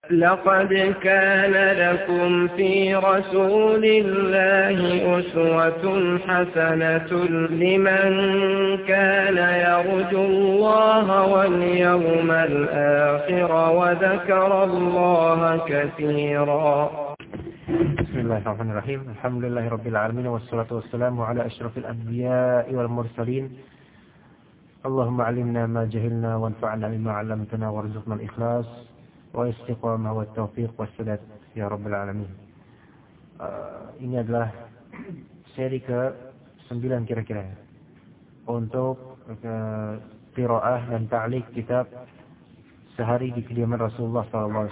لقد كان لكم في رسول الله أسوة حسنة لمن كان يرجو الله واليوم الآخر وذكر الله كثيرا. بسم الله الرحمن الرحيم. الحمد لله رب العالمين والصلاة والسلام على أشرف الأنبياء والمرسلين. اللهم علمنا ما جهلنا وانفعنا بما علمتنا وارزقنا الإخلاص والاستقامة والتوفيق والسداد ya Rabbal Alamin. Ini adalah seri ke-9 kira-kira untuk qiraah dan ta'liq kitab Sehari di Kediaman Rasulullah SAW.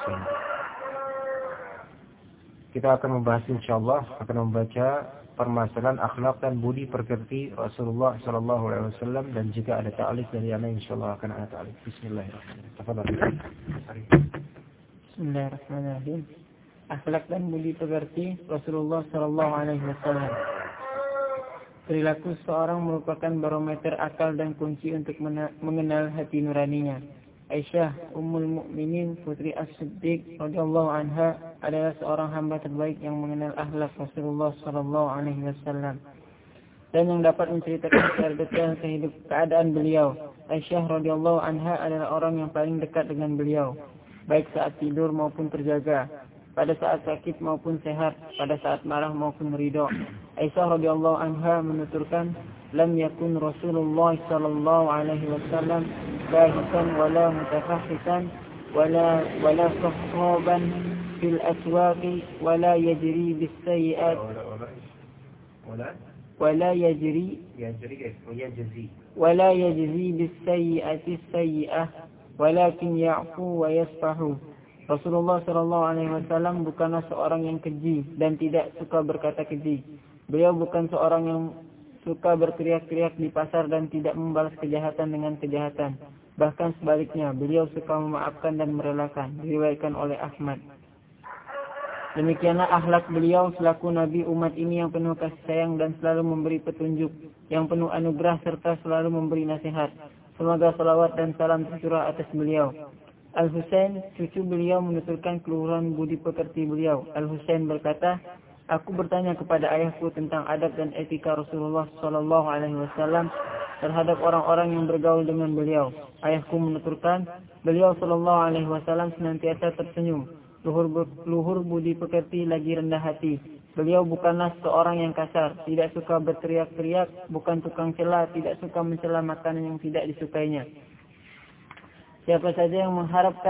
Kita akan membahas insyaallah, akan membaca permasalahan akhlak dan budi pekerti Rasulullah SAW, dan jika ada ta'liq dari ana insyaallah akan ada ta'liq. Bismillahirrahmanirrahim. Tafadhal. Bismillahirrahmanirrahim. Akhlak dan budi pekerti Rasulullah SAW. Perilaku seorang merupakan barometer akal dan kunci untuk mengenal hati nuraninya. Aisyah Ummul Mukminin Putri As-Siddiq radhiyallahu anha adalah seorang hamba terbaik yang mengenal akhlak Rasulullah SAW dan yang dapat menceritakan secara detail keadaan beliau. Aisyah radhiyallahu anha adalah orang yang paling dekat dengan beliau, baik saat tidur maupun terjaga, pada saat sakit maupun sehat, pada saat marah maupun ridha. Aisyah radhiyallahu anha menuturkan, "Lam yakun Rasulullah sallallahu alaihi wasallam bahisan wala mutafahisan wala sahhaban fil aswaqi wala yajri bis sayyi'at wala yajri bis sayyi'ati sayyi'ah walakin ya'fu wa yasfahu." Rasulullah sallallahu alaihi wasallam bukanlah seorang yang keji dan tidak suka berkata keji. Beliau bukan seorang yang suka berteriak-teriak di pasar dan tidak membalas kejahatan dengan kejahatan. Bahkan sebaliknya, beliau suka memaafkan dan merelakan. Diriwayatkan oleh Ahmad. Demikianlah akhlak beliau selaku Nabi umat ini yang penuh kasih sayang dan selalu memberi petunjuk, yang penuh anugerah serta selalu memberi nasihat. Semoga salawat dan salam tercurah atas beliau. Al-Husain, cucu beliau, menuturkan keluhuran budi pekerti beliau. Al-Husain berkata, "Aku bertanya kepada ayahku tentang adab dan etika Rasulullah SAW terhadap orang-orang yang bergaul dengan beliau. Ayahku menuturkan, beliau SAW senantiasa tersenyum, luhur budi pekerti lagi rendah hati. Beliau bukanlah seorang yang kasar, tidak suka berteriak-teriak, bukan tukang cela, tidak suka mencela makanan yang tidak disukainya. Siapa saja yang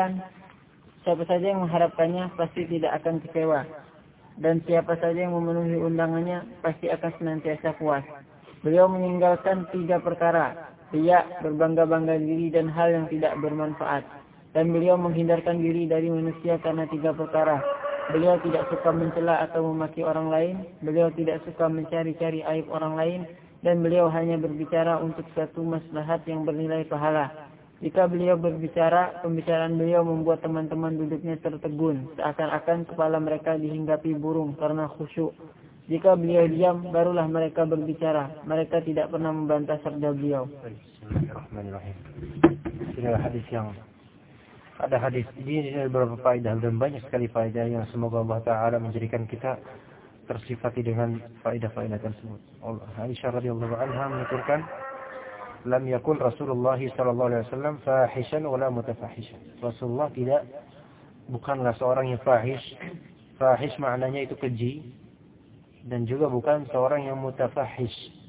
mengharapkannya pasti tidak akan kecewa. Dan siapa saja yang memenuhi undangannya pasti akan senantiasa puas. Beliau meninggalkan 3 perkara, riya, berbangga-bangga diri, dan hal yang tidak bermanfaat. Dan beliau menghindarkan diri dari manusia karena 3 perkara. Beliau tidak suka mencela atau memaki orang lain. Beliau tidak suka mencari-cari aib orang lain. Dan beliau hanya berbicara untuk suatu maslahat yang bernilai pahala. Jika beliau berbicara, pembicaraan beliau membuat teman-teman duduknya tertegun, seakan-akan kepala mereka dihinggapi burung karena khusyuk. Jika beliau diam, barulah mereka berbicara. Mereka tidak pernah membantah sabda beliau." Bismillahirrahmanirrahim. Ini adalah hadis yang ada hadis ini beberapa faedah dan banyak sekali faedah yang semoga Allah Ta'ala menjadikan kita tersifati dengan faedah-faedah tersebut. Aisyah radhiyallahu anha menuturkan, "Lam yakun Rasulullah sallallahu alaihi wasallam fahishan wala mutafahishan." Rasulullah bukanlah seorang yang fahish. Fahish maknanya itu keji, dan juga bukan seorang yang mutafahish.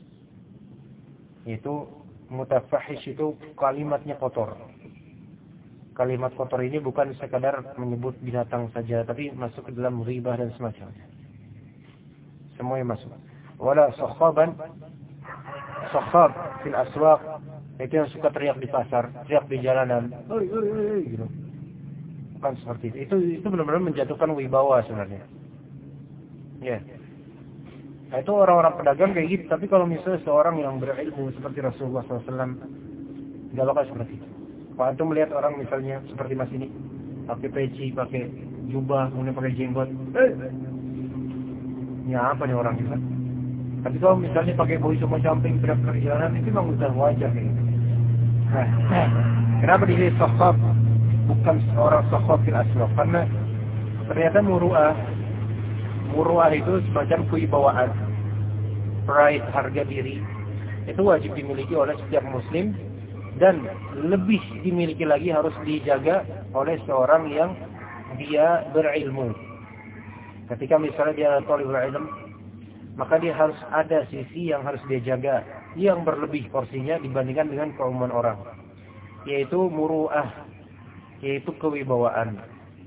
Itu mutafahish itu kalimatnya kotor. Kalimat kotor ini bukan sekadar menyebut binatang saja, tapi masuk ke dalam ghibah dan semacamnya. Semuanya masuk. Wala sakhaban, sakhab fil aswaq, itu yang suka teriak di pasar, teriak di jalanan, gitu. Bukan seperti itu. Itu benar-benar menjatuhkan wibawa sebenarnya. Ya. Nah, itu orang-orang pedagang kayak gitu. Tapi kalau misalnya seorang yang berilmu seperti Rasulullah SAW, nggak bakal seperti itu. Kalau antum melihat orang misalnya seperti Mas ini, pakai peci, pakai jubah, kemudian pakai jenggot, ya apa nih orang juga? Tapi kalau misalnya pakai baju sama camping teriak-teriak jalanan, itu memang udah wajar kayak gitu. Nah, kenapa dia sakhab bukan seorang sakhab fil aswaq? Karena Ternyata muru'ah itu semacam kewibawaan, pride, harga diri. Itu wajib dimiliki oleh setiap muslim, dan lebih dimiliki lagi harus dijaga oleh seorang yang dia berilmu. Ketika misalnya dia talibul ilm, maka dia harus ada sisi yang harus dia jaga, yang berlebih porsinya dibandingkan dengan keumuman orang, yaitu muru'ah, yaitu kewibawaan.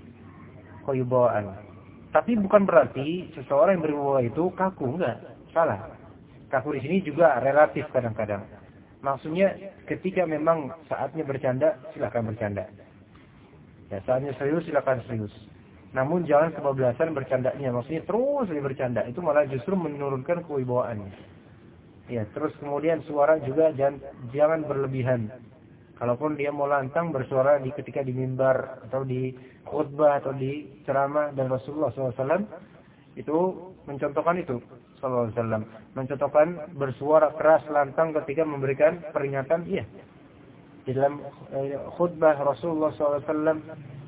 Tapi bukan berarti seseorang yang berwibawa itu kaku, enggak, salah. Kaku di sini juga relatif kadang-kadang. Maksudnya ketika memang saatnya bercanda, silakan bercanda. Ya, saatnya serius, silakan serius. Namun jangan kebablasan bercandanya. Maksudnya terus saja bercanda, itu malah justru menurunkan kewibawaannya. Ya, terus kemudian suara juga jangan berlebihan. Kalaupun dia mau lantang bersuara ketika di mimbar atau di khutbah atau di ceramah, dan Rasulullah SAW itu mencontohkan itu. SAW mencontohkan bersuara keras lantang ketika memberikan peringatan. Iya, di dalam khutbah Rasulullah SAW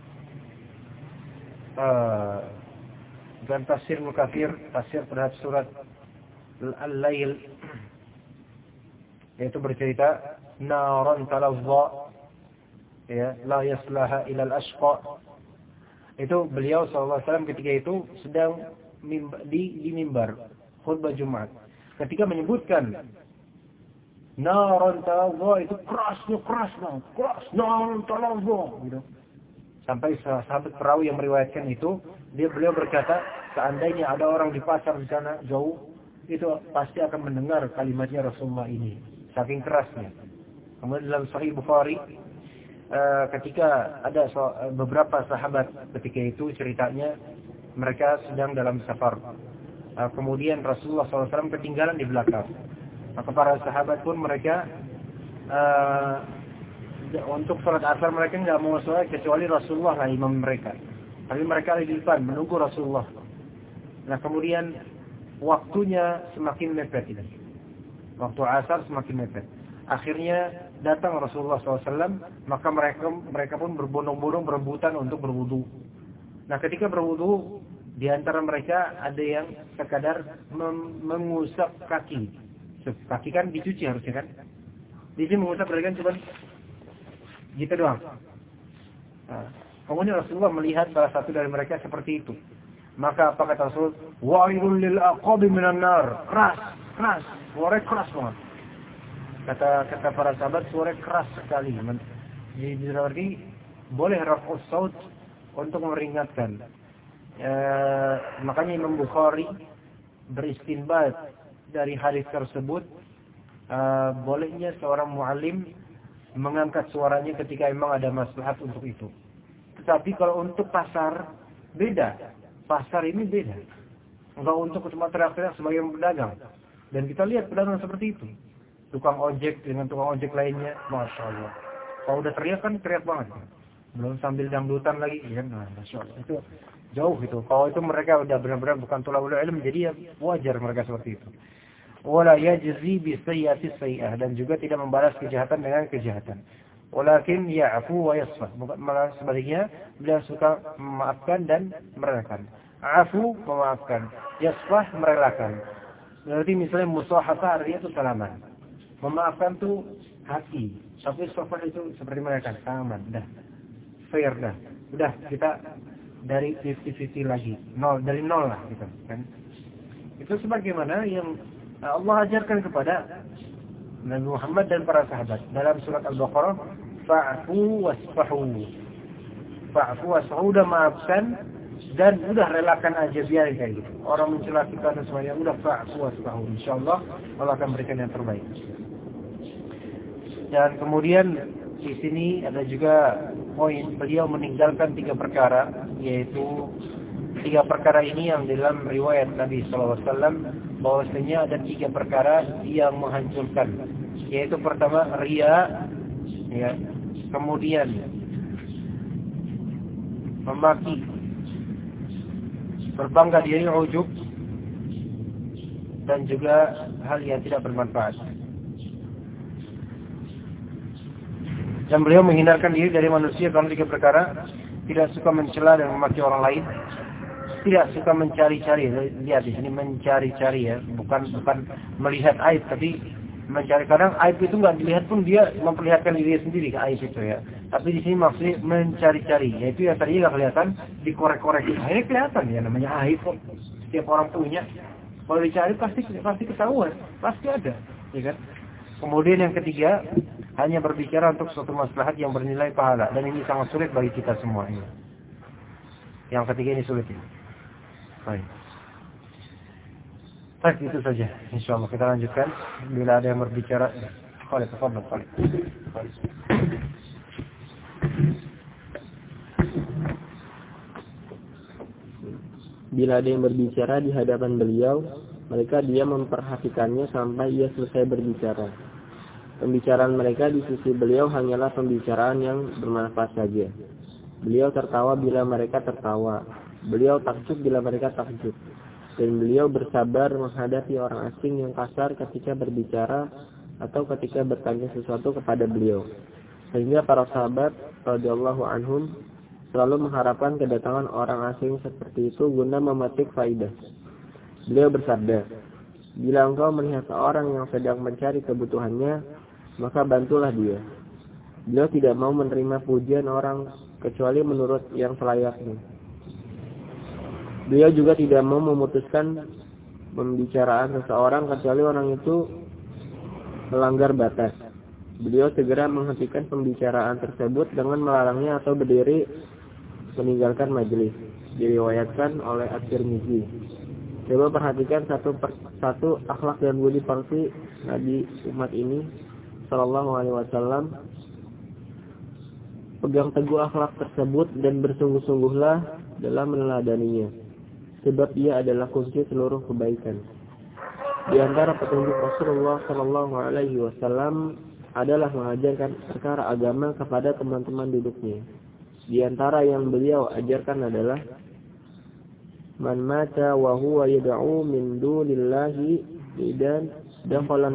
dan tafsir Mukathir, tafsir terhadap surat Al-Lail, yaitu bercerita naran talazza, ya, la yaslaha ila al-ashqa. Itu beliau SAW ketika itu sedang di mimbar khutbah Jumat. Ketika menyebutkan naran talazza, itu keras, naran talazza gitu. Sampai sahabat perawi yang meriwayatkan itu, beliau berkata, seandainya ada orang di pasar di sana jauh, itu pasti akan mendengar kalimatnya Rasulullah ini, saking kerasnya. Kemudian dalam Sahih Bukhari, ketika ada beberapa sahabat ketika itu ceritanya mereka sedang dalam safar. Kemudian Rasulullah SAW ketinggalan di belakang. Maka para sahabat pun mereka untuk sholat asar mereka nggak mau sholat kecuali Rasulullah lah imam mereka. Tapi mereka di depan menunggu Rasulullah. Nah kemudian waktunya semakin mepet ini. Waktu asar semakin mepet. Akhirnya datang Rasulullah SAW, maka mereka pun berbondong-bondong berebutan untuk berwudu. Nah ketika berwudu, di antara mereka ada yang sekadar mengusap kaki. Kaki kan dicuci harusnya kan. Di sini mengusap mereka cuma gitu doang. Nah, kemudian Rasulullah melihat salah satu dari mereka seperti itu. Maka apa kata Rasul? Wa'ilul lil aqabi minan nar. Keras, suara keras banget. Kata para sahabat, suara keras sekali. Jadi berarti boleh raf'us saut untuk meringatkan. Makanya Imam Bukhari beristinbat dari hadis tersebut, bolehnya seorang muallim mengangkat suaranya ketika memang ada maslahat untuk itu. Tetapi kalau untuk pasar, beda. Pasar ini beda. Enggak untuk cuma teriak-teriak sebagai pedagang. Dan kita lihat pedagang seperti itu. Tukang ojek dengan tukang ojek lainnya, Masya Allah. Kalau udah teriak kan teriak banget. Belum sambil dangdutan lagi, ya kan? Masya Allah. Itu jauh itu. Kalau itu mereka udah benar-benar bukan thalabul ilm, jadi ya wajar mereka seperti itu. Wala yajzi bi sayyi'ati sayyi'ah, dan juga tidak membalas kejahatan dengan kejahatan. Walakin ya'fu wa yasfah. Malah sebaliknya, beliau suka memaafkan dan merelakan. Afu memaafkan, yasfah merelakan. Berarti misalnya musahafah artinya itu salaman. Memaafkan itu hati. Tapi safah itu seperti mereka, salaman. Dah. Fair dah. Udah kita dari 50-50 lagi. Dari nol lah gitu kan. Itu sebagaimana yang Allah ajarkan kepada Nabi Muhammad dan para sahabat dalam surat Al-Baqarah, fa'fu wasfahu. Fa'fu wasfahu, udah maafkan dan udah relakan aja, biarin kayak gitu. Orang mencela kita dan semuanya, udah fa'fu wasfahu. Insyaallah Allah akan berikan yang terbaik. Dan kemudian di sini ada juga poin, beliau meninggalkan 3 perkara, yaitu 3 perkara ini yang dalam riwayat Nabi SAW bahwasanya ada 3 perkara yang menghancurkan, yaitu pertama riya, ya, kemudian memaki, berbangga diri, ujub, dan juga hal yang tidak bermanfaat. Dan beliau menghindarkan diri dari manusia karena 3 perkara: tidak suka mencela dan memaki orang lain, tidak suka mencari-cari. Lihat di sini mencari-cari ya, bukan melihat aib, tapi mencari. Kadang aib itu nggak dilihat pun dia memperlihatkan diri sendiri ke aib itu ya. Tapi di sini maksudnya mencari-cari, yaitu yang tadi nggak kelihatan dikorek-korek. Ini kelihatan ya, namanya aib kok. Setiap orang punya. Kalau dicari pasti ketahuan, pasti ada, ya kan? Kemudian yang ketiga, hanya berbicara untuk suatu maslahat yang bernilai pahala, dan ini sangat sulit bagi kita semua ini. Yang ketiga ini sulit ini. Baik, itu saja. Insyaallah kita lanjutkan. Bila ada yang berbicara, Khalid, tafadhal Khalid. Bila ada yang berbicara di hadapan beliau, mereka diam memperhatikannya sampai ia selesai berbicara. Pembicaraan mereka di sisi beliau hanyalah pembicaraan yang bermanfaat saja. Beliau tertawa bila mereka tertawa. Beliau takjub bila mereka takjub. Dan beliau bersabar menghadapi orang asing yang kasar ketika berbicara atau ketika bertanya sesuatu kepada beliau. Sehingga para sahabat radhiyallahu anhum selalu mengharapkan kedatangan orang asing seperti itu guna memetik faidah. Beliau bersabda, bila engkau melihat seorang yang sedang mencari kebutuhannya, maka bantulah dia. Beliau tidak mau menerima pujian orang kecuali menurut yang selayaknya. Beliau juga tidak mau memutuskan pembicaraan seseorang kecuali orang itu melanggar batas. Beliau segera menghentikan pembicaraan tersebut dengan melarangnya atau berdiri meninggalkan majelis. Diriwayatkan oleh At-Tirmizi. Coba perhatikan satu akhlak dan budi pekerti Nabi umat ini sallallahu alaihi wasallam. Pegang teguh akhlak tersebut dan bersungguh-sungguhlah dalam meneladaninya, sebab ia adalah kunci seluruh kebaikan. Di antara petunjuk Rasulullah sallallahu alaihi wasallam adalah mengajarkan perkara agama kepada teman-teman duduknya. Di antara yang beliau ajarkan adalah man mata wa huwa yad'u min dunillahi niddan dakhalan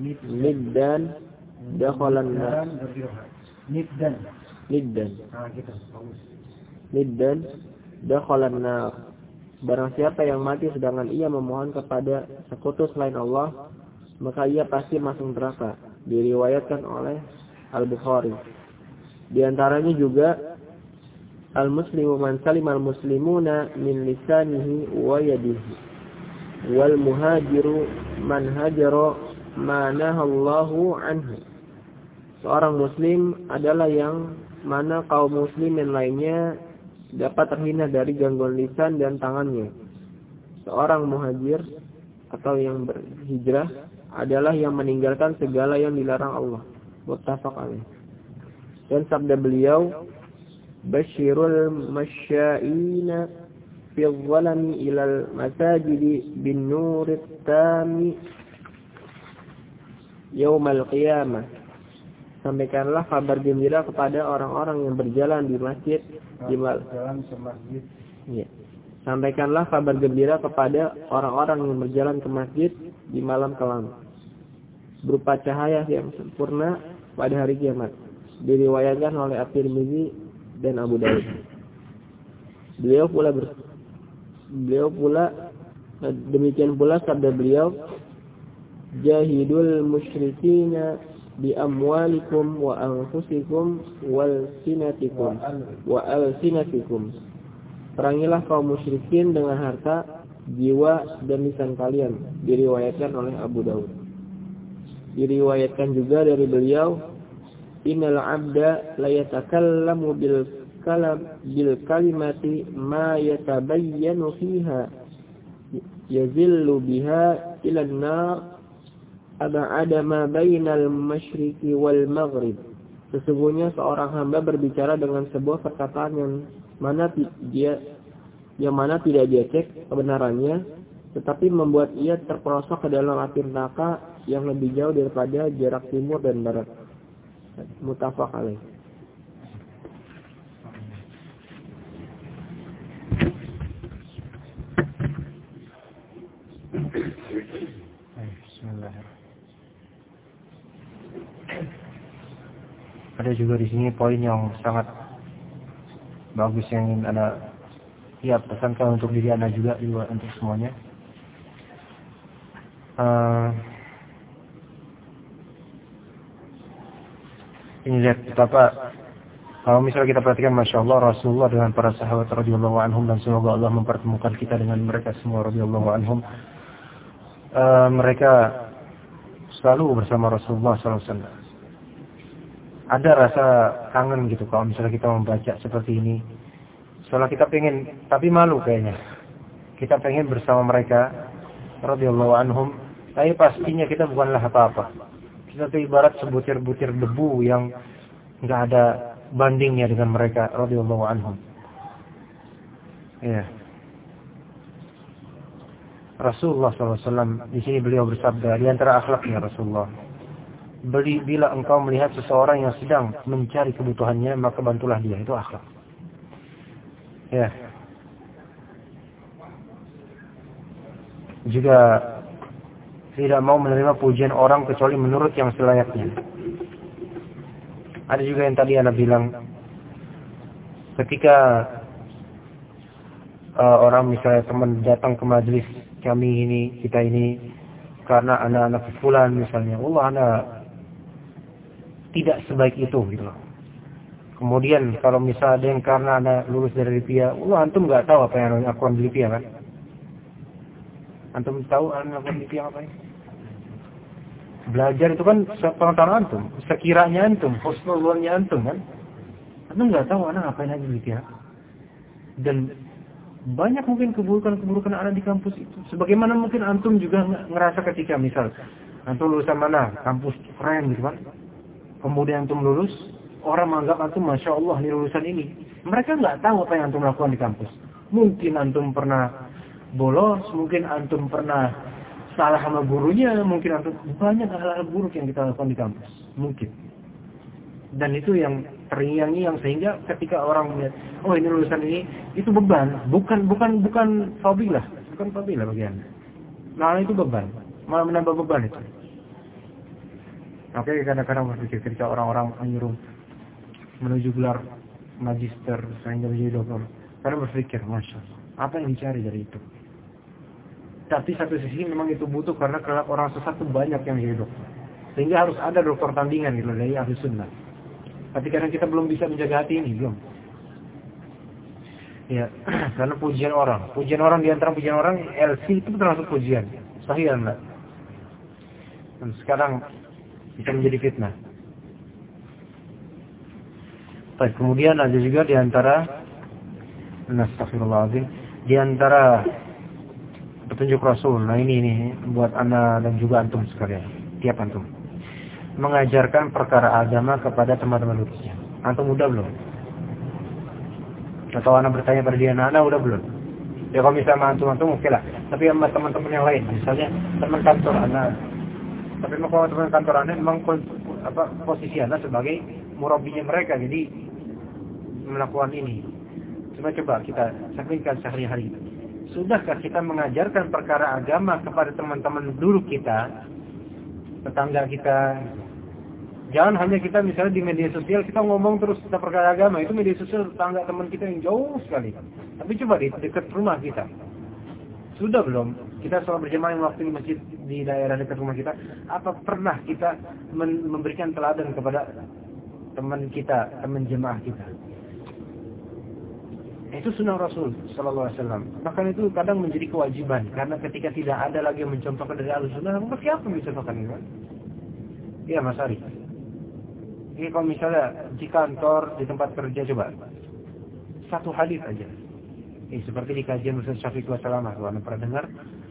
dakhalan nar. Barang siapa yang mati sedangkan ia memohon kepada sekutu selain Allah, maka ia pasti masuk neraka. Diriwayatkan oleh Al-Bukhari. Di antaranya juga al-muslimu man salima al-muslimuna min lisanihi wa yadihi wal muhajiru man hajara ma nahallahu anhu. Seorang muslim adalah yang mana kaum muslimin lainnya dapat terhindar dari gangguan lisan dan tangannya. Seorang muhajir atau yang berhijrah adalah yang meninggalkan segala yang dilarang Allah. Muttafaq alaih. Dan sabda beliau, Bashirul masya'ina fi dhalami ilal masajidi bin nurit tami yaumal qiyamah. Sampaikanlah kabar gembira kepada orang-orang yang berjalan di masjid Sampaikanlah kabar gembira kepada orang-orang yang berjalan ke masjid di malam kelam, berupa cahaya yang sempurna pada hari kiamat. Diriwayatkan oleh At-Tirmizi dan Abu Daud. Demikian pula sabda beliau, jahidul musyrikina bi amwalikum wa anfusikum wal sinatikum. Perangilah kaum musyrikin dengan harta, jiwa dan lisan kalian. Diriwayatkan oleh Abu Daud. Diriwayatkan juga dari beliau, innal 'abda la yatakallamu bil kalimati ma yatabayyanu fiha yazillu biha ila an-nar ab'ada ma bainal masyriqi wal maghrib. Sesungguhnya seorang hamba berbicara dengan sebuah perkataan yang mana tidak dia cek kebenarannya, tetapi membuat ia terperosok ke dalam api neraka yang lebih jauh daripada jarak timur dan barat. Muttafaq alaih. Ada juga di sini poin yang sangat bagus yang ingin Anda Ya, pesankan untuk diri Anda juga untuk semuanya. Ini lihat betapa kalau misalnya kita perhatikan, Masya Allah, Rasulullah dengan para sahabat radhiyallahu anhum, dan semoga Allah mempertemukan kita dengan mereka semua radhiyallahu anhum. Mereka selalu bersama Rasulullah SAW. Ada rasa kangen gitu kalau misalnya kita membaca seperti ini. Soalnya kita pengen, tapi malu kayaknya. Kita pengen bersama mereka radhiyallahu anhum, tapi pastinya kita bukanlah apa-apa. Kita tuh ibarat sebutir-butir debu yang nggak ada bandingnya dengan mereka radhiyallahu anhum. Ya. Rasulullah SAW di sini beliau bersabda, di antara akhlaknya Rasulullah, bila engkau melihat seseorang yang sedang mencari kebutuhannya, maka bantulah dia. Itu akhlak. Ya. Juga tidak mau menerima pujian orang kecuali menurut yang selayaknya. Ada juga yang tadi Anda bilang, ketika orang misalnya teman datang ke majelis kami ini, kita ini, karena anak-anak fulan misalnya, Allah, Anda tidak sebaik itu gitu. Kemudian kalau misalnya ada yang karena Anda lulus dari Lipia, Allah, antum nggak tahu apa yang aku di Lipia kan? Antum tahu Anda lakukan di Lipia apa ya? Belajar itu kan pengetahuan antum, sekiranya antum, husnulnya antum kan? Antum nggak tahu Anda ngapain aja di Lipia. Dan banyak mungkin keburukan-keburukan anak di kampus itu. Sebagaimana mungkin antum juga ngerasa ketika misal antum lulusan mana, kampus keren gitu kan. Kemudian antum lulus, orang menganggap antum Masya Allah ini lulusan ini. Mereka nggak tahu apa yang antum lakukan di kampus. Mungkin antum pernah bolos, mungkin antum pernah salah sama gurunya, mungkin antum banyak hal-hal buruk yang kita lakukan di kampus. Mungkin. Dan itu yang terngiang-ngiang, yang sehingga ketika orang melihat, oh ini lulusan ini, itu beban, bukan fadilah, bukan fadilah bagi Anda. Nah itu beban, malah menambah beban itu. Oke, kadang-kadang berpikir ketika orang-orang menyuruh menuju gelar magister sehingga menjadi doktor, kadang berpikir, Masya Allah, apa yang dicari dari itu? Tapi satu sisi memang itu butuh, karena kelak orang sesat itu banyak yang jadi dokter, sehingga harus ada dokter tandingan gitu dari ahli sunnah. Tapi karena kita belum bisa menjaga hati ini, belum. Ya, karena pujian orang di antara pujian orang, LC itu termasuk pujian. Sahih enggak? Dan sekarang bisa menjadi fitnah. Baik, kemudian ada juga di antara, astagfirullahaladzim, di antara petunjuk Rasul. Nah ini buat Anda dan juga antum sekalian, tiap antum. Mengajarkan perkara agama kepada teman-teman lurusnya. Antum udah belum? Atau Anda bertanya pada dia, Anda udah belum? Ya kalau misalnya antum oke lah. Tapi sama teman-teman yang lain, misalnya teman kantor Anda. Tapi kalau teman kantor Anda memang posisi Anda sebagai murabinya mereka, jadi melakukan ini. Coba kita sampaikan sehari-hari. Sudahkah kita mengajarkan perkara agama kepada teman-teman dulu kita, tetangga kita? Jangan hanya kita misalnya di media sosial kita ngomong terus tentang perkara agama, itu media sosial tetangga teman kita yang jauh sekali. Tapi coba di dekat rumah kita, sudah belum kita sholat berjamaah waktu di masjid di daerah dekat rumah kita? Apa pernah kita memberikan teladan kepada teman kita, teman jemaah kita? Itu sunnah Rasul Sallallahu Alaihi Wasallam. Bahkan itu kadang menjadi kewajiban, karena ketika tidak ada lagi yang mencontohkan dari Ahlussunnah, maka siapa yang mencontohkan itu? Iya Mas Ari. Ini kalau misalnya di kantor, di tempat kerja, coba satu hadis aja. Ini seperti di kajian Ustaz Syafiq Wasalamah, kalau Anda pernah dengar,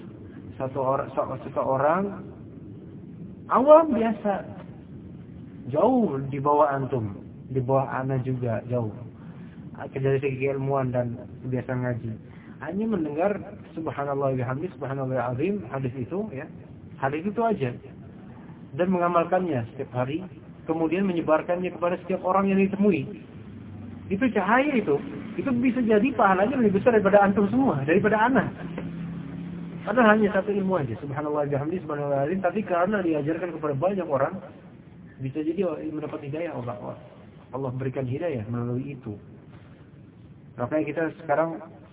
seseorang awam biasa, jauh di bawah antum, di bawah Anda juga jauh. Dari segi keilmuan dan kebiasaan ngaji, hanya mendengar subhanallah wa bihamdi, subhanallah azim, hadis itu ya, hadis itu aja, dan mengamalkannya setiap hari, kemudian menyebarkannya kepada setiap orang yang ditemui. Itu cahaya itu bisa jadi pahalanya lebih besar daripada antum semua, daripada anak. Padahal hanya satu ilmu aja, subhanallah wa bihamdi, subhanallah azim, tapi karena diajarkan kepada banyak orang, bisa jadi mendapat hidayah Allah berikan hidayah melalui itu. Makanya kita sekarang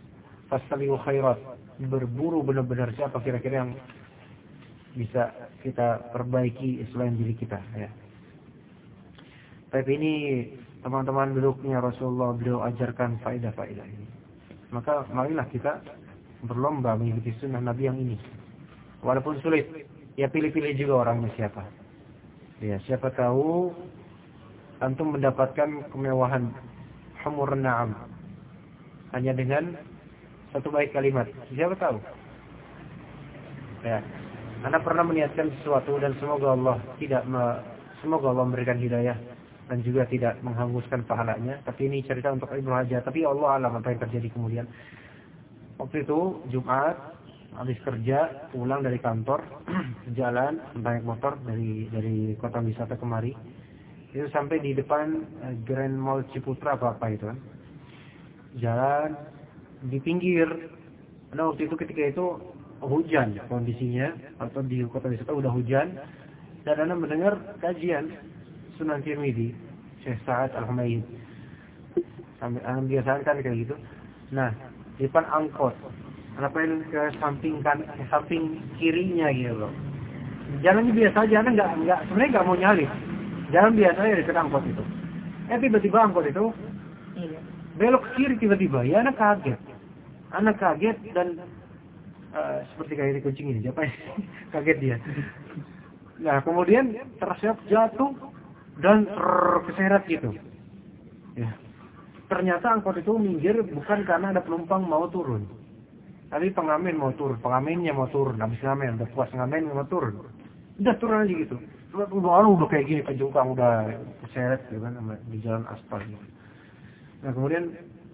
fastabiqul khairat, berburu benar-benar siapa kira-kira yang bisa kita perbaiki selain diri kita, ya. Tapi ini teman-teman duduknya Rasulullah, beliau ajarkan faedah-faedah ini. Maka marilah kita berlomba mengikuti sunnah Nabi yang ini. Walaupun sulit, ya pilih-pilih juga orangnya siapa. Ya, siapa tahu antum mendapatkan kemewahan humur na'am hanya dengan satu baik kalimat. Siapa tahu? Ya. Anda pernah meniatkan sesuatu dan semoga Allah memberikan hidayah dan juga tidak menghanguskan pahalanya. Tapi ini cerita untuk ibu aja. Tapi Allah alam apa yang terjadi kemudian. Waktu itu Jumat, habis kerja, pulang dari kantor, jalan naik motor dari kota wisata kemari. Itu sampai di depan Grand Mall Ciputra apa itu kan. Jalan di pinggir. Nah waktu itu ketika itu hujan kondisinya, atau di kota wisata udah hujan, dan Anda mendengar kajian Sunan Tirmidzi Syekh Sa'ad Al-Humaid. Sampai Anda biasakan kayak gitu. Nah, di depan angkot, Anda pengen ke samping kirinya gitu loh. Jalannya biasa aja, Anda sebenarnya nggak mau nyalip. Jalan biasa aja di dekat angkot itu. Tiba-tiba angkot itu belok ke kiri tiba-tiba. Ya Anda kaget dan seperti kayak di kucing ini, siapa kaget dia. Nah kemudian tersiap jatuh dan keseret gitu. Ya. Ternyata angkot itu minggir bukan karena ada penumpang mau turun, tapi pengamen mau turun, pengamennya mau turun, habis ngamen, udah puas ngamen mau turun, udah turun aja gitu. Udah kayak gini kejungkang, udah keseret gitu kan di jalan aspal gitu. Nah kemudian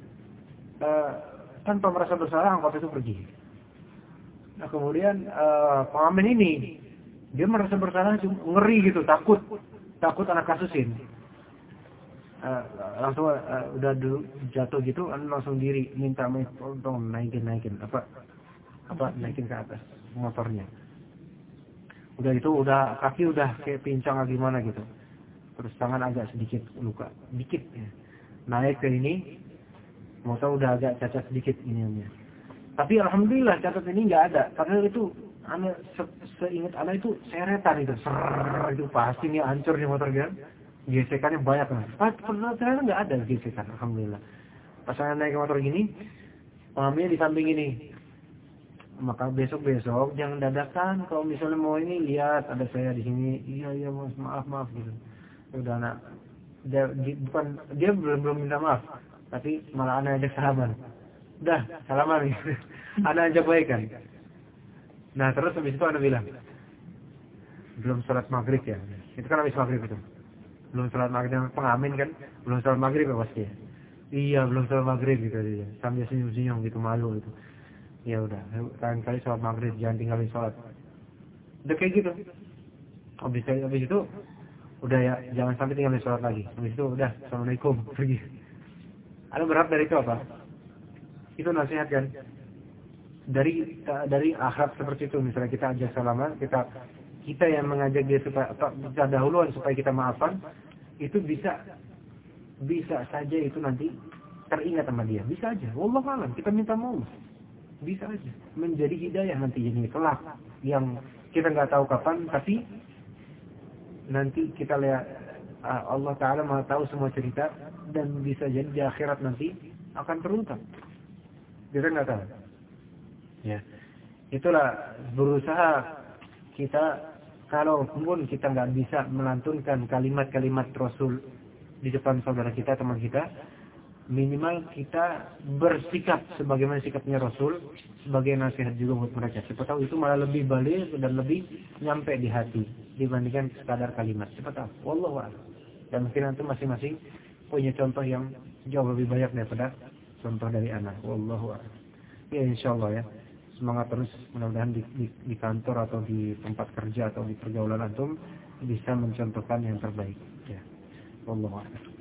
tanpa merasa bersalah angkot itu pergi. Nah kemudian pengamen ini dia merasa bersalah, ngeri gitu, takut anak kasusin. Langsung udah jatuh gitu, langsung diri minta tolong naikin naikin ke atas motornya. Udah itu kaki udah kayak pincang atau gimana gitu, terus tangan agak sedikit luka dikit ya. Naik ke ini motor udah agak cacat sedikit ininya. Tapi alhamdulillah catat ini nggak ada, karena itu seingat anak itu seretan itu, itu pasti nih hancur nih motor kan, gesekannya banyak kan. Ternyata nggak ada gesekan, alhamdulillah. Pas saya naik ke motor gini, pengamannya di samping ini. Maka besok jangan dadakan, kalau misalnya mau ini lihat ada saya di sini, iya maaf gitu. Udah anak, dia belum minta maaf, tapi malah anak ajak salaman. Udah, salaman nih. Ada ajak baikan. Nah, terus habis itu Anda bilang, belum sholat maghrib ya. Itu kan habis maghrib itu. Belum sholat maghrib, pengamen kan. Belum sholat maghrib ya pasti ya. Iya, belum sholat maghrib gitu dia. Sambil senyum-senyum gitu, malu gitu. Ya udah, kali sholat maghrib, jangan tinggalin sholat. Udah kayak gitu. Habis itu, udah ya, jangan sampai tinggalin sholat lagi. Habis itu udah, assalamualaikum, pergi. Anda berharap dari itu apa? Itu nasihat kan dari akhlak seperti itu. Misalnya kita ajak salaman, kita yang mengajak dia supaya kita dahuluan supaya kita maafkan, itu bisa saja itu nanti teringat sama dia, bisa aja. Wallahu a'lam, kita minta maaf, bisa aja menjadi hidayah nanti ini kelak yang kita nggak tahu kapan, tapi nanti kita lihat Allah Ta'ala Maha tahu semua cerita, dan bisa jadi di akhirat nanti akan terungkap. Kita nggak tahu. Ya, itulah berusaha kita. Kalau pun kita nggak bisa melantunkan kalimat-kalimat Rasul di depan saudara kita, teman kita, minimal kita bersikap sebagaimana sikapnya Rasul, sebagai nasihat juga buat mereka. Siapa tahu itu malah lebih balik dan lebih nyampe di hati dibandingkan sekadar kalimat. Siapa tahu. Wallahu a'lam. Dan mungkin nanti masing-masing punya contoh yang jauh lebih banyak daripada contoh dari anak. Wallahu a'lam. Ya insyaallah ya. Semangat terus, mudah-mudahan di kantor atau di tempat kerja atau di pergaulan antum bisa mencontohkan yang terbaik. Ya. Wallahu a'lam.